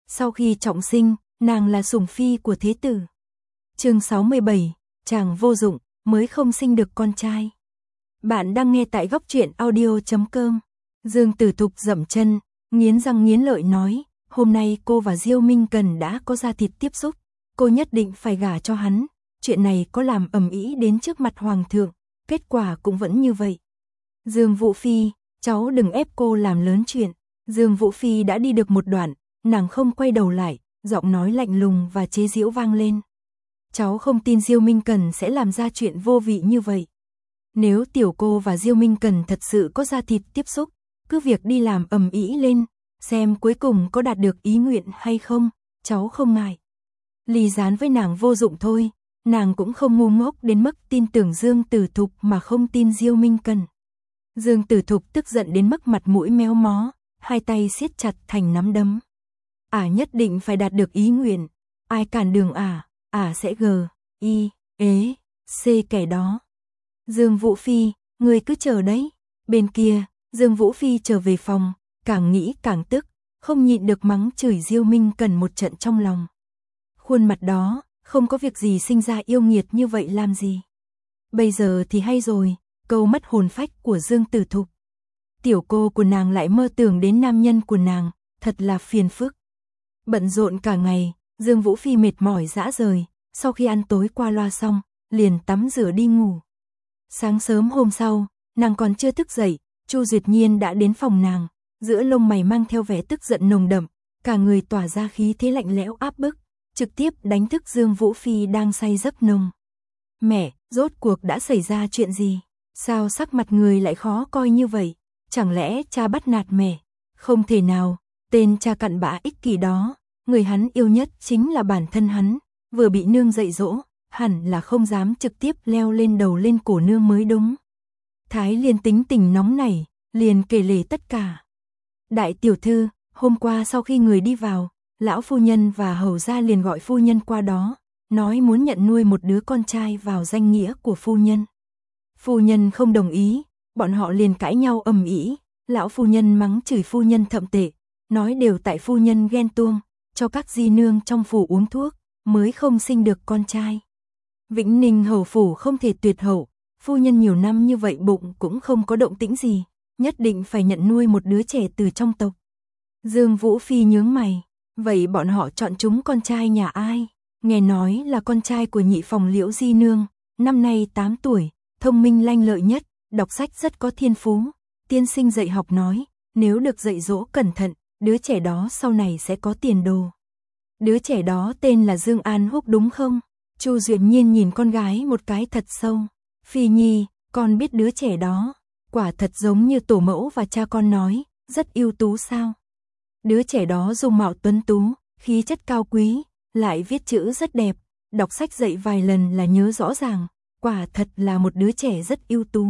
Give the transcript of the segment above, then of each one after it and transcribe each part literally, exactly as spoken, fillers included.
Sau khi trọng sinh, nàng là sủng phi của thế tử. Chương sáu mươi bảy, chàng vô dụng, mới không sinh được con trai. Bạn đang nghe tại góc truyện audio chấm com. Dương Tử Thục dậm chân, nghiến răng nghiến lợi nói, hôm nay cô và Diêu Minh Cần đã có da thịt tiếp xúc, cô nhất định phải gả cho hắn. Chuyện này có làm ầm ĩ đến trước mặt hoàng thượng, kết quả cũng vẫn như vậy. Dương Vũ Phi, cháu đừng ép cô làm lớn chuyện. Dương Vũ Phi đã đi được một đoạn, nàng không quay đầu lại, giọng nói lạnh lùng và chế giễu vang lên. Cháu không tin Diêu Minh Cần sẽ làm ra chuyện vô vị như vậy. Nếu tiểu cô và Diêu Minh Cần thật sự có da thịt tiếp xúc, cứ việc đi làm ầm ĩ lên, xem cuối cùng có đạt được ý nguyện hay không, cháu không ngại. Ly gián với nàng vô dụng thôi, nàng cũng không ngu ngốc đến mức tin tưởng Dương Tử Thục mà không tin Diêu Minh Cần. Dương Tử Thục tức giận đến mức mặt mũi méo mó, hai tay siết chặt thành nắm đấm. Ả nhất định phải đạt được ý nguyện, ai cản đường ả, ả sẽ gờ, y, ế, c kẻ đó. Dương Vũ Phi, người cứ chờ đấy. Bên kia, Dương Vũ Phi trở về phòng, càng nghĩ càng tức, không nhịn được mắng chửi Diêu Minh Cần một trận trong lòng. Khuôn mặt đó, không có việc gì sinh ra yêu nghiệt như vậy làm gì. Bây giờ thì hay rồi, câu mất hồn phách của Dương Tử Thục. Tiểu cô của nàng lại mơ tưởng đến nam nhân của nàng, thật là phiền phức. Bận rộn cả ngày, Dương Vũ Phi mệt mỏi rã rời, sau khi ăn tối qua loa xong, liền tắm rửa đi ngủ. Sáng sớm hôm sau, nàng còn chưa thức dậy, Chu Duyệt Nhiên đã đến phòng nàng, giữa lông mày mang theo vẻ tức giận nồng đậm, cả người tỏa ra khí thế lạnh lẽo áp bức, trực tiếp đánh thức Dương Vũ Phi đang say giấc nồng. Mẹ, rốt cuộc đã xảy ra chuyện gì? Sao sắc mặt người lại khó coi như vậy? Chẳng lẽ cha bắt nạt mẹ? Không thể nào, tên cha cặn bã ích kỷ đó, người hắn yêu nhất chính là bản thân hắn, vừa bị nương dạy dỗ, hẳn là không dám trực tiếp leo lên đầu lên cổ nương mới đúng. Thái Liên tính tình nóng nảy, liền kể lể tất cả. Đại tiểu thư, hôm qua sau khi người đi vào, lão phu nhân và hầu gia liền gọi phu nhân qua đó, nói muốn nhận nuôi một đứa con trai vào danh nghĩa của phu nhân. Phu nhân không đồng ý, bọn họ liền cãi nhau ầm ĩ, lão phu nhân mắng chửi phu nhân thậm tệ, nói đều tại phu nhân ghen tuông, cho các di nương trong phủ uống thuốc, mới không sinh được con trai. Vĩnh Ninh hầu phủ không thể tuyệt hậu, phu nhân nhiều năm như vậy bụng cũng không có động tĩnh gì, nhất định phải nhận nuôi một đứa trẻ từ trong tộc. Dương Vũ Phi nhướng mày, vậy bọn họ chọn chúng con trai nhà ai? Nghe nói là con trai của nhị phòng Liễu di nương, năm nay tám tuổi, thông minh lanh lợi nhất, đọc sách rất có thiên phú. Tiên sinh dạy học nói, nếu được dạy dỗ cẩn thận, đứa trẻ đó sau này sẽ có tiền đồ. Đứa trẻ đó tên là Dương An Húc đúng không? Chu Duyệt Nhiên nhìn con gái một cái thật sâu. Phi Nhi, con biết đứa trẻ đó, quả thật giống như tổ mẫu và cha con nói, rất ưu tú sao? Đứa trẻ đó dung mạo tuấn tú, khí chất cao quý, lại viết chữ rất đẹp, đọc sách dạy vài lần là nhớ rõ ràng, quả thật là một đứa trẻ rất ưu tú.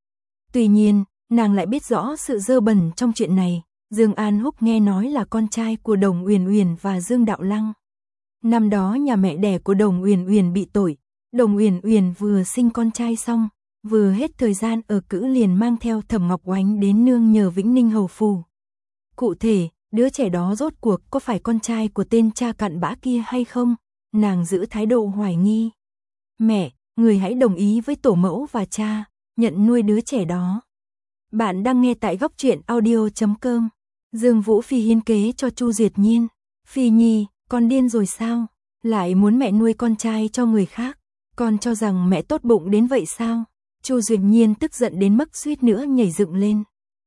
Tuy nhiên, nàng lại biết rõ sự dơ bẩn trong chuyện này. Dương An Húc nghe nói là con trai của Đồng Uyển Uyển và Dương Đạo Lăng. Năm đó nhà mẹ đẻ của Đồng Uyển Uyển bị tội, Đồng Uyển Uyển vừa sinh con trai xong, vừa hết thời gian ở cữ liền mang theo Thẩm Ngọc Oánh đến nương nhờ Vĩnh Ninh hầu phủ. Cụ thể, đứa trẻ đó rốt cuộc có phải con trai của tên cha cặn bã kia hay không? Nàng giữ thái độ hoài nghi. Mẹ, người hãy đồng ý với tổ mẫu và cha, nhận nuôi đứa trẻ đó. Bạn đang nghe tại góc truyện audio chấm com. Dương Vũ Phi hiến kế cho Chu Duyệt Nhiên. Phi Nhi, con điên rồi sao? Lại muốn mẹ nuôi con trai cho người khác? Con cho rằng mẹ tốt bụng đến vậy sao? Chu Duyệt Nhiên tức giận đến mức suýt nữa nhảy dựng lên.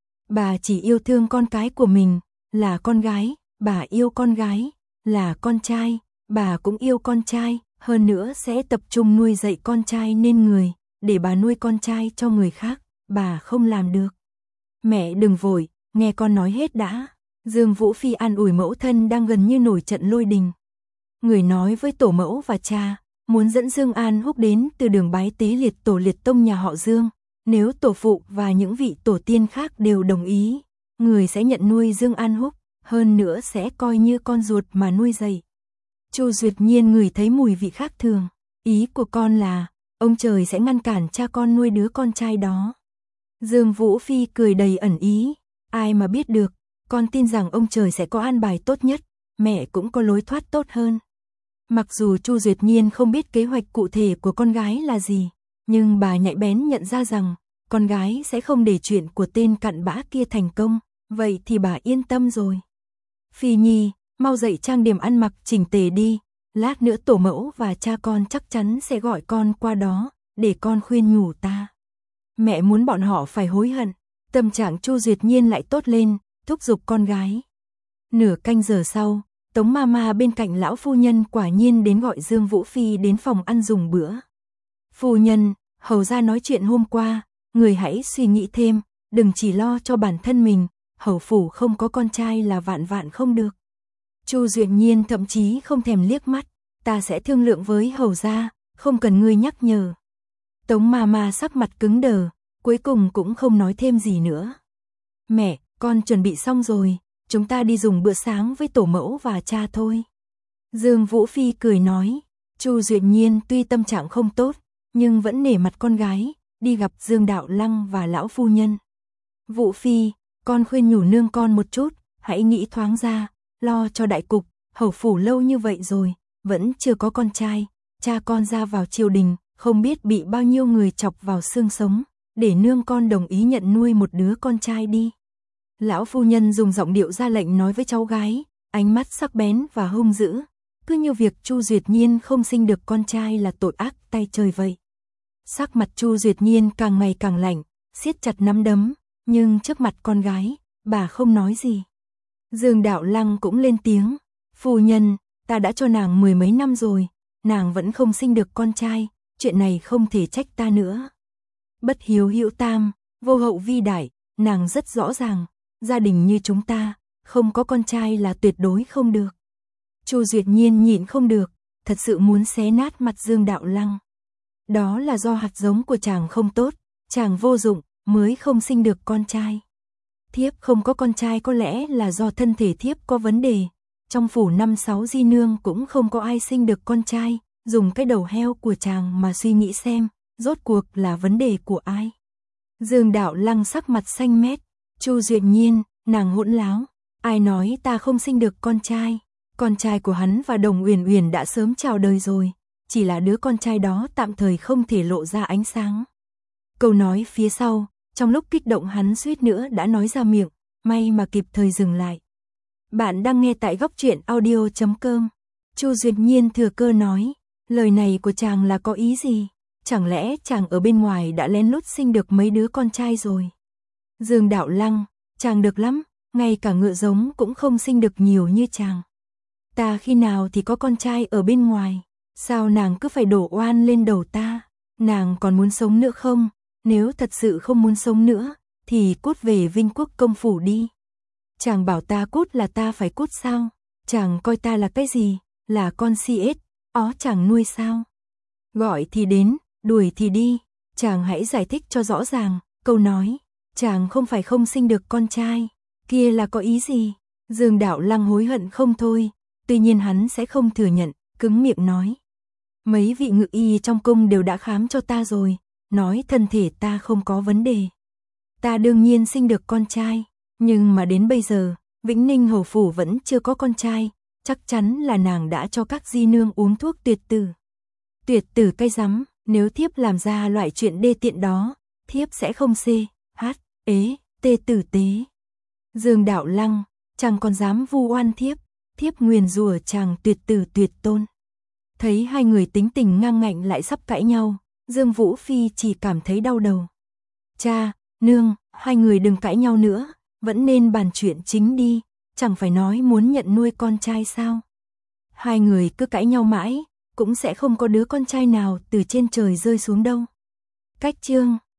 Bà chỉ yêu thương con cái của mình, là con gái, bà yêu con gái, là con trai, bà cũng yêu con trai, hơn nữa sẽ tập trung nuôi dạy con trai nên người, để bà nuôi con trai cho người khác, bà không làm được. Mẹ đừng vội, nghe con nói hết đã. Dương Vũ Phi an ủi mẫu thân đang gần như nổi trận lôi đình. Người nói với tổ mẫu và cha, muốn dẫn Dương An Húc đến từ đường bái tế liệt tổ liệt tông nhà họ Dương. Nếu tổ phụ và những vị tổ tiên khác đều đồng ý, người sẽ nhận nuôi Dương An Húc, hơn nữa sẽ coi như con ruột mà nuôi dạy. Chu Duyệt Nhiên ngửi thấy mùi vị khác thường. Ý của con là, ông trời sẽ ngăn cản cha con nuôi đứa con trai đó. Dương Vũ Phi cười đầy ẩn ý. Ai mà biết được, con tin rằng ông trời sẽ có an bài tốt nhất. mẹ cũng có lối thoát tốt hơn. Mặc dù Chu Duyệt Nhiên không biết kế hoạch cụ thể của con gái là gì, nhưng bà nhạy bén nhận ra rằng con gái sẽ không để chuyện của tên cặn bã kia thành công, vậy thì bà yên tâm rồi. Phi Nhi, mau dậy trang điểm ăn mặc chỉnh tề đi, lát nữa tổ mẫu và cha con chắc chắn sẽ gọi con qua đó, để con khuyên nhủ ta. Mẹ muốn bọn họ phải hối hận. Tâm trạng Chu Duyệt Nhiên lại tốt lên, thúc giục con gái. Nửa canh giờ sau, Tống Mama bên cạnh lão phu nhân quả nhiên đến gọi Dương Vũ Phi đến phòng ăn dùng bữa. Phu nhân, hầu gia nói chuyện hôm qua, người hãy suy nghĩ thêm, đừng chỉ lo cho bản thân mình, hầu phủ không có con trai là vạn vạn không được. Chu Duyệt Nhiên thậm chí không thèm liếc mắt, ta sẽ thương lượng với hầu gia, không cần ngươi nhắc nhở. Tống Mama sắc mặt cứng đờ, cuối cùng cũng không nói thêm gì nữa. Mẹ, con chuẩn bị xong rồi, chúng ta đi dùng bữa sáng với tổ mẫu và cha thôi. Dương Vũ Phi cười nói. Chu Duyệt Nhiên tuy tâm trạng không tốt, nhưng vẫn nể mặt con gái, đi gặp Dương Đạo Lăng và lão phu nhân. Vũ Phi, con khuyên nhủ nương con một chút, hãy nghĩ thoáng ra, lo cho đại cục, hầu phủ lâu như vậy rồi, vẫn chưa có con trai, cha con ra vào triều đình, không biết bị bao nhiêu người chọc vào xương sống, để nương con đồng ý nhận nuôi một đứa con trai đi. Lão phu nhân dùng giọng điệu ra lệnh nói với cháu gái, ánh mắt sắc bén và hung dữ, cứ như việc Chu Duyệt Nhiên không sinh được con trai là tội ác tay trời vậy. Sắc mặt Chu Duyệt Nhiên càng ngày càng lạnh, siết chặt nắm đấm, nhưng trước mặt con gái, bà không nói gì. Dương Đạo Lăng cũng lên tiếng, phu nhân, ta đã cho nàng mười mấy năm rồi, nàng vẫn không sinh được con trai, chuyện này không thể trách ta nữa. Bất hiếu hữu tam, vô hậu vi đại, nàng rất rõ ràng, gia đình như chúng ta, không có con trai là tuyệt đối không được. Chu Duyệt Nhiên nhịn không được, thật sự muốn xé nát mặt Dương Đạo Lăng. Đó là do hạt giống của chàng không tốt, chàng vô dụng, mới không sinh được con trai. Thiếp không có con trai có lẽ là do thân thể thiếp có vấn đề. Trong phủ năm sáu di nương cũng không có ai sinh được con trai, dùng cái đầu heo của chàng mà suy nghĩ xem, rốt cuộc là vấn đề của ai. Dương Đạo Lăng sắc mặt xanh mét, Chu Duyệt Nhiên, nàng hỗn láo, ai nói ta không sinh được con trai, con trai của hắn và Đồng Uyển Uyển đã sớm chào đời rồi, chỉ là đứa con trai đó tạm thời không thể lộ ra ánh sáng. Câu nói phía sau, trong lúc kích động hắn suýt nữa đã nói ra miệng, may mà kịp thời dừng lại. Bạn đang nghe tại góc truyện audio chấm com. Chu Duyệt Nhiên thừa cơ nói, lời này của chàng là có ý gì? Chẳng lẽ chàng ở bên ngoài đã lén lút sinh được mấy đứa con trai rồi? Dương Đạo Lăng, chàng được lắm, ngay cả ngựa giống cũng không sinh được nhiều như chàng. Ta khi nào thì có con trai ở bên ngoài, sao nàng cứ phải đổ oan lên đầu ta? Nàng còn muốn sống nữa không? Nếu thật sự không muốn sống nữa, thì cút về Vinh Quốc công phủ đi. Chàng bảo ta cút là ta phải cút sao? Chàng coi ta là cái gì? Là con si ếch, ó chàng nuôi sao? Gọi thì đến, đuổi thì đi, chàng hãy giải thích cho rõ ràng, câu nói, chàng không phải không sinh được con trai, kia là có ý gì? Dương Đạo Lăng hối hận không thôi, tuy nhiên hắn sẽ không thừa nhận, cứng miệng nói. Mấy vị ngự y trong cung đều đã khám cho ta rồi, nói thân thể ta không có vấn đề. Ta đương nhiên sinh được con trai, nhưng mà đến bây giờ, Vĩnh Ninh hầu phủ vẫn chưa có con trai, chắc chắn là nàng đã cho các di nương uống thuốc tuyệt tử. Tuyệt tử cái rắm, nếu thiếp làm ra loại chuyện đê tiện đó, thiếp sẽ không xê, hát, ế, tê tử tế. Dương Đạo Lăng, chàng còn dám vu oan thiếp, thiếp nguyền rủa chàng tuyệt tử tuyệt tôn. Thấy hai người tính tình ngang ngạnh lại sắp cãi nhau, Dương Vũ Phi chỉ cảm thấy đau đầu. Cha, nương, hai người đừng cãi nhau nữa, vẫn nên bàn chuyện chính đi, chẳng phải nói muốn nhận nuôi con trai sao? Hai người cứ cãi nhau mãi, cũng sẽ không có đứa con trai nào từ trên trời rơi xuống đâu. Cách chương